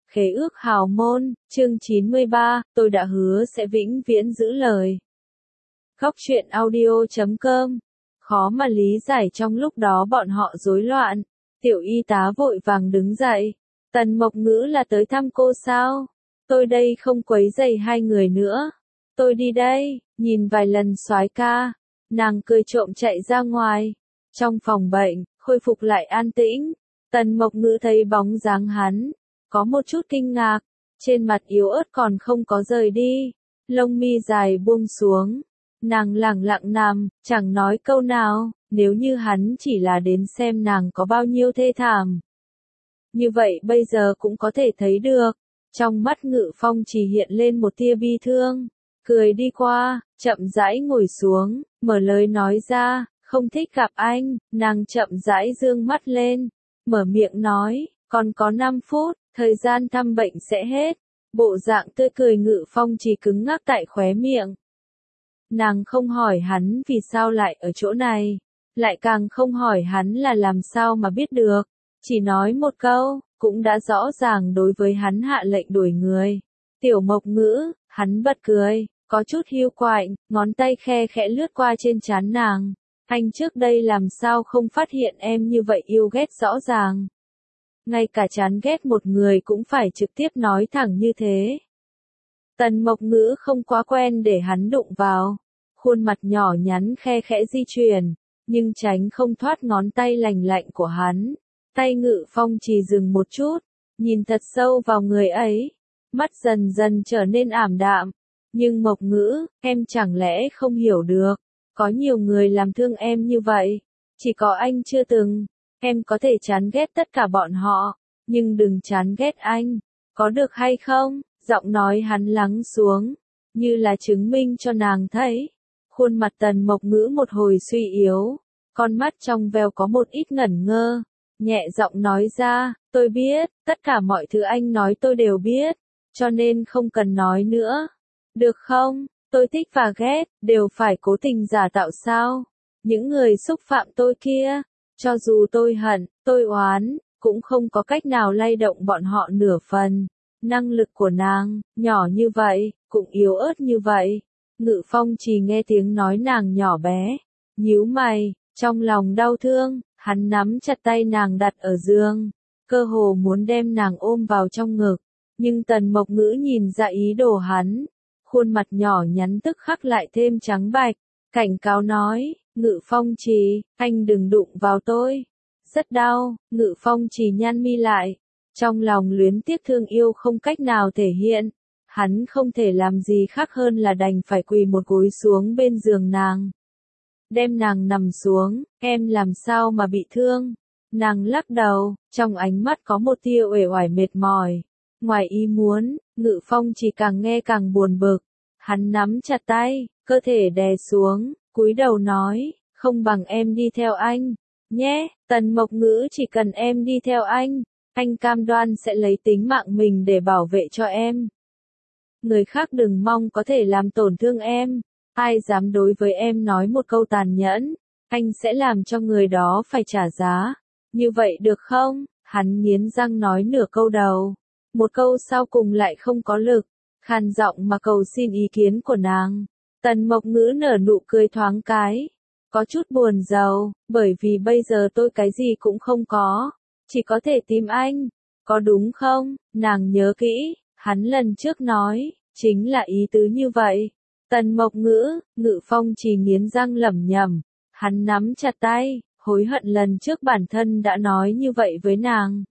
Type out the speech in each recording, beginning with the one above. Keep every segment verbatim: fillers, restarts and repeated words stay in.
Khế ước hào môn, chương chín mươi ba, tôi đã hứa sẽ vĩnh viễn giữ lời. Góc truyện audio chấm com. Khó mà lý giải trong lúc đó bọn họ rối loạn. Tiểu y tá vội vàng đứng dậy. Tần Mộc Ngữ là tới thăm cô sao? Tôi đây không quấy rầy hai người nữa. Tôi đi đây, nhìn vài lần soái ca. Nàng cười trộm chạy ra ngoài. Trong phòng bệnh, khôi phục lại an tĩnh. Tần Mộc Ngữ thấy bóng dáng hắn. Có một chút kinh ngạc, trên mặt yếu ớt còn không có rời đi, lông mi dài buông xuống, nàng lẳng lặng nằm, chẳng nói câu nào, nếu như hắn chỉ là đến xem nàng có bao nhiêu thê thảm. Như vậy bây giờ cũng có thể thấy được, trong mắt Ngự Phong chỉ hiện lên một tia bi thương, cười đi qua, chậm rãi ngồi xuống, mở lời nói ra, không thích gặp anh, nàng chậm rãi dương mắt lên, mở miệng nói, còn có năm phút. Thời gian thăm bệnh sẽ hết, bộ dạng tươi cười Ngự Phong chỉ cứng ngắc tại khóe miệng. Nàng không hỏi hắn vì sao lại ở chỗ này, lại càng không hỏi hắn là làm sao mà biết được, chỉ nói một câu, cũng đã rõ ràng đối với hắn hạ lệnh đuổi người. Tiểu Mộc Ngữ, hắn bật cười, có chút hiu quạnh, ngón tay khe khẽ lướt qua trên trán nàng. Anh trước đây làm sao không phát hiện em như vậy yêu ghét rõ ràng. Ngay cả chán ghét một người cũng phải trực tiếp nói thẳng như thế. Tần Mộc Ngữ không quá quen để hắn đụng vào. Khuôn mặt nhỏ nhắn khe khẽ di chuyển, nhưng tránh không thoát ngón tay lành lạnh của hắn. Tay Ngự Phong chỉ dừng một chút, nhìn thật sâu vào người ấy. Mắt dần dần trở nên ảm đạm. Nhưng Mộc Ngữ, em chẳng lẽ không hiểu được. Có nhiều người làm thương em như vậy. Chỉ có anh chưa từng. Em có thể chán ghét tất cả bọn họ, nhưng đừng chán ghét anh, có được hay không? Giọng nói hắn lắng xuống, như là chứng minh cho nàng thấy. Khuôn mặt Tần Mộc Ngữ một hồi suy yếu, con mắt trong veo có một ít ngẩn ngơ, nhẹ giọng nói ra, tôi biết, tất cả mọi thứ anh nói tôi đều biết, cho nên không cần nói nữa. Được không? Tôi thích và ghét, đều phải cố tình giả tạo sao? Những người xúc phạm tôi kia. Cho dù tôi hận, tôi oán, cũng không có cách nào lay động bọn họ nửa phần. Năng lực của nàng, nhỏ như vậy, cũng yếu ớt như vậy. Ngự Phong chỉ nghe tiếng nói nàng nhỏ bé. Nhíu mày, trong lòng đau thương, hắn nắm chặt tay nàng đặt ở giường. Cơ hồ muốn đem nàng ôm vào trong ngực. Nhưng Tần Mộc Ngữ nhìn ra ý đồ hắn. Khuôn mặt nhỏ nhắn tức khắc lại thêm trắng bạch. Cảnh cáo nói. Ngự Phong Trì, anh đừng đụng vào tôi. Rất đau, Ngự Phong Trì nhăn mi lại. Trong lòng luyến tiếc thương yêu không cách nào thể hiện. Hắn không thể làm gì khác hơn là đành phải quỳ một gối xuống bên giường nàng. Đem nàng nằm xuống, em làm sao mà bị thương. Nàng lắc đầu, trong ánh mắt có một tia uể oải mệt mỏi. Ngoài ý muốn, Ngự Phong Trì càng nghe càng buồn bực. Hắn nắm chặt tay, cơ thể đè xuống. Cúi đầu nói, không bằng em đi theo anh, nhé, Tần Mộc Ngữ chỉ cần em đi theo anh, anh cam đoan sẽ lấy tính mạng mình để bảo vệ cho em. Người khác đừng mong có thể làm tổn thương em, ai dám đối với em nói một câu tàn nhẫn, anh sẽ làm cho người đó phải trả giá. Như vậy được không? Hắn nghiến răng nói nửa câu đầu, một câu sau cùng lại không có lực, khàn giọng mà cầu xin ý kiến của nàng. Tần Mộc Ngữ nở nụ cười thoáng cái, có chút buồn rầu, bởi vì bây giờ tôi cái gì cũng không có, chỉ có thể tìm anh, có đúng không? Nàng nhớ kỹ, hắn lần trước nói, chính là ý tứ như vậy. Tần Mộc Ngữ, Ngự Phong chỉ nghiến răng lẩm nhẩm, hắn nắm chặt tay, hối hận lần trước bản thân đã nói như vậy với nàng.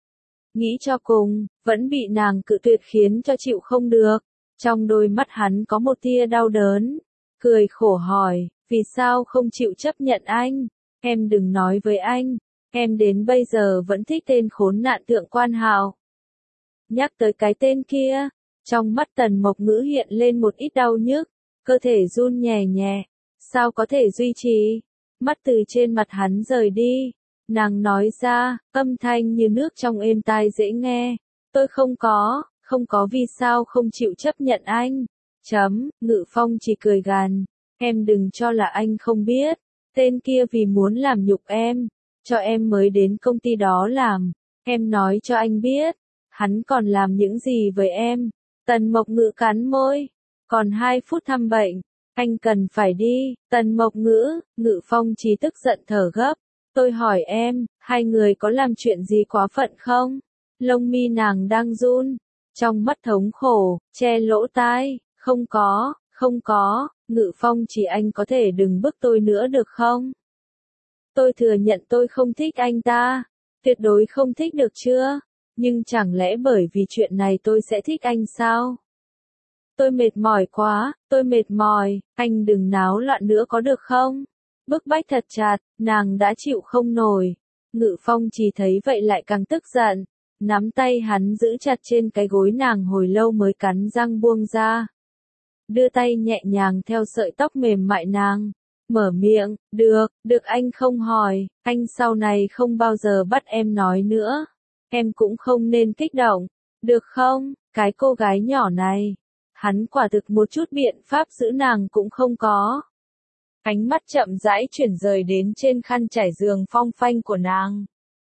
Nghĩ cho cùng, vẫn bị nàng cự tuyệt khiến cho chịu không được. Trong đôi mắt hắn có một tia đau đớn, cười khổ hỏi, vì sao không chịu chấp nhận anh, em đừng nói với anh, em đến bây giờ vẫn thích tên khốn nạn Thượng Quan Hạo. Nhắc tới cái tên kia, trong mắt Tần Mộc Ngữ hiện lên một ít đau nhức, cơ thể run nhẹ nhẹ, sao có thể duy trì, mắt từ trên mặt hắn rời đi, nàng nói ra, âm thanh như nước trong êm tai dễ nghe, tôi không có. Không có vì sao không chịu chấp nhận anh. Chấm, Ngự Phong chỉ cười gằn. Em đừng cho là anh không biết. Tên kia vì muốn làm nhục em. Cho em mới đến công ty đó làm. Em nói cho anh biết. Hắn còn làm những gì với em? Tần Mộc Ngữ cắn môi. Còn hai phút thăm bệnh. Anh cần phải đi. Tần Mộc Ngữ, Ngự Phong Trì tức giận thở gấp. Tôi hỏi em, hai người có làm chuyện gì quá phận không? Lông mi nàng đang run. Trong mắt thống khổ, che lỗ tai. Không có, không có. Ngự Phong Trì, anh có thể đừng bức tôi nữa được không? Tôi thừa nhận tôi không thích anh ta. Tuyệt đối không thích được chưa? Nhưng chẳng lẽ bởi vì chuyện này tôi sẽ thích anh sao? Tôi mệt mỏi quá, tôi mệt mỏi, anh đừng náo loạn nữa có được không? Bức bách thật chặt, nàng đã chịu không nổi. Ngự Phong Trì thấy vậy lại càng tức giận. Nắm tay hắn giữ chặt trên cái gối nàng hồi lâu mới cắn răng buông ra. Đưa tay nhẹ nhàng theo sợi tóc mềm mại nàng. Mở miệng, được, được anh không hỏi, anh sau này không bao giờ bắt em nói nữa. Em cũng không nên kích động, được không, cái cô gái nhỏ này. Hắn quả thực một chút biện pháp giữ nàng cũng không có. Ánh mắt chậm rãi chuyển rời đến trên khăn trải giường phong phanh của nàng.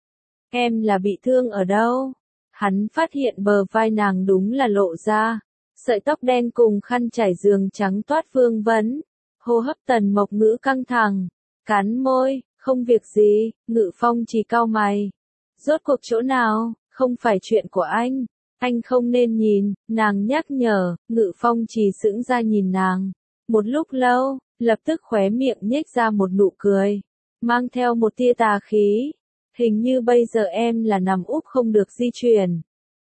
Em là bị thương ở đâu? Hắn phát hiện bờ vai nàng đúng là lộ ra. Sợi tóc đen cùng khăn trải giường trắng toát vương vấn. Hô hấp Tần Mộc Ngữ căng thẳng. Cắn môi, không việc gì, Ngự Phong Trì cau mày. Rốt cuộc chỗ nào, không phải chuyện của anh. Anh không nên nhìn, nàng nhắc nhở, Ngự Phong Trì sững ra nhìn nàng. Một lúc lâu, lập tức khóe miệng nhếch ra một nụ cười. Mang theo một tia tà khí. Hình như bây giờ em là nằm úp không được di chuyển.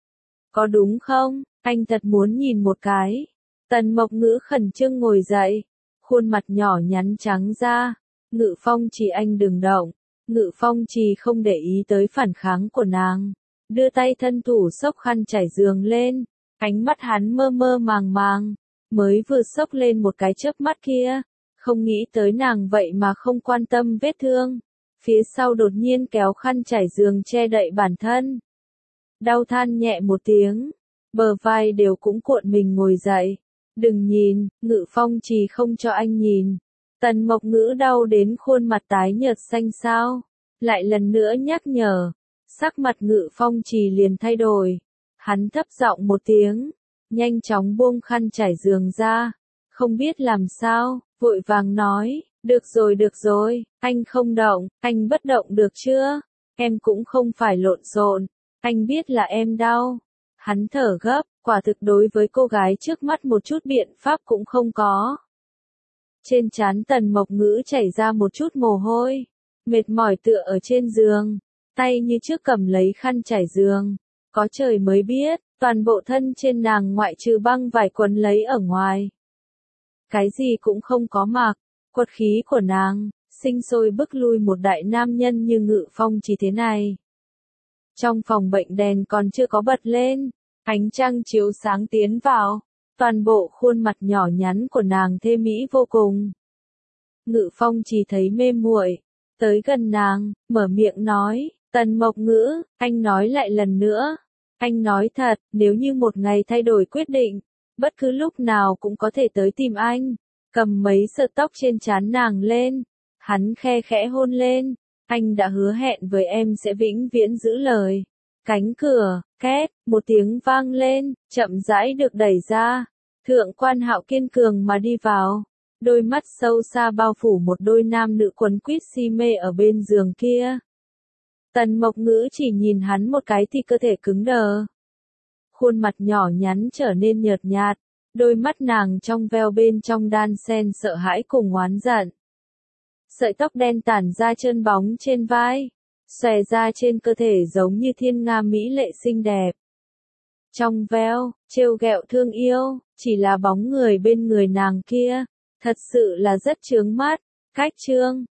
Có đúng không? Anh thật muốn nhìn một cái. Tần Mộc Ngữ khẩn trương ngồi dậy. Khuôn mặt nhỏ nhắn trắng ra. Ngự Phong Trì, anh đừng động. Ngự Phong Trì không để ý tới phản kháng của nàng. Đưa tay thân thủ xốc khăn trải giường lên. Ánh mắt hắn mơ mơ màng màng. Mới vừa xốc lên một cái chớp mắt kia. Không nghĩ tới nàng vậy mà không quan tâm vết thương. Phía sau đột nhiên kéo khăn trải giường che đậy bản thân. Đau than nhẹ một tiếng. Bờ vai đều cũng cuộn mình ngồi dậy. Đừng nhìn, Ngự Phong Trì không cho anh nhìn. Tần Mộc Ngữ đau đến khuôn mặt tái nhợt xanh xao. Lại lần nữa nhắc nhở. Sắc mặt Ngự Phong Trì liền thay đổi. Hắn thấp giọng một tiếng. Nhanh chóng buông khăn trải giường ra. Không biết làm sao, vội vàng nói. Được rồi được rồi, anh không động, anh bất động được chưa? Em cũng không phải lộn xộn. Anh biết là em đau. Hắn thở gấp, quả thực đối với cô gái trước mắt một chút biện pháp cũng không có. Trên trán Tần Mộc Ngữ chảy ra một chút mồ hôi. Mệt mỏi tựa ở trên giường. Tay như trước cầm lấy khăn trải giường. Có trời mới biết, toàn bộ thân trên nàng ngoại trừ băng vải quấn lấy ở ngoài. Cái gì cũng không có mặc. Quật khí của nàng, sinh sôi bức lui một đại nam nhân như Ngự Phong Trì thế này. Trong phòng bệnh đèn còn chưa có bật lên. Ánh trăng chiếu sáng tiến vào. Toàn bộ khuôn mặt nhỏ nhắn của nàng thê mỹ vô cùng. Ngự Phong Trì thấy mê muội, tới gần nàng, mở miệng nói, Tần Mộc Ngữ, anh nói lại lần nữa. Anh nói thật, nếu như một ngày thay đổi quyết định, bất cứ lúc nào cũng có thể tới tìm anh. Cầm mấy sợi tóc trên trán nàng lên. Hắn khe khẽ hôn lên. Anh đã hứa hẹn với em sẽ vĩnh viễn giữ lời. Cánh cửa, két, một tiếng vang lên, chậm rãi được đẩy ra. Thượng Quan Hạo kiên cường mà đi vào. Đôi mắt sâu xa bao phủ một đôi nam nữ quấn quýt si mê ở bên giường kia. Tần Mộc Ngữ chỉ nhìn hắn một cái thì cơ thể cứng đờ. Khuôn mặt nhỏ nhắn trở nên nhợt nhạt. Đôi mắt nàng trong veo bên trong đan sen sợ hãi cùng oán giận. Sợi tóc đen tản ra trơn bóng trên vai. Xòe ra trên cơ thể giống như thiên nga mỹ lệ xinh đẹp. Trong veo, trêu ghẹo thương yêu, chỉ là bóng người bên người nàng kia. Thật sự là rất chướng mắt. Cách chương.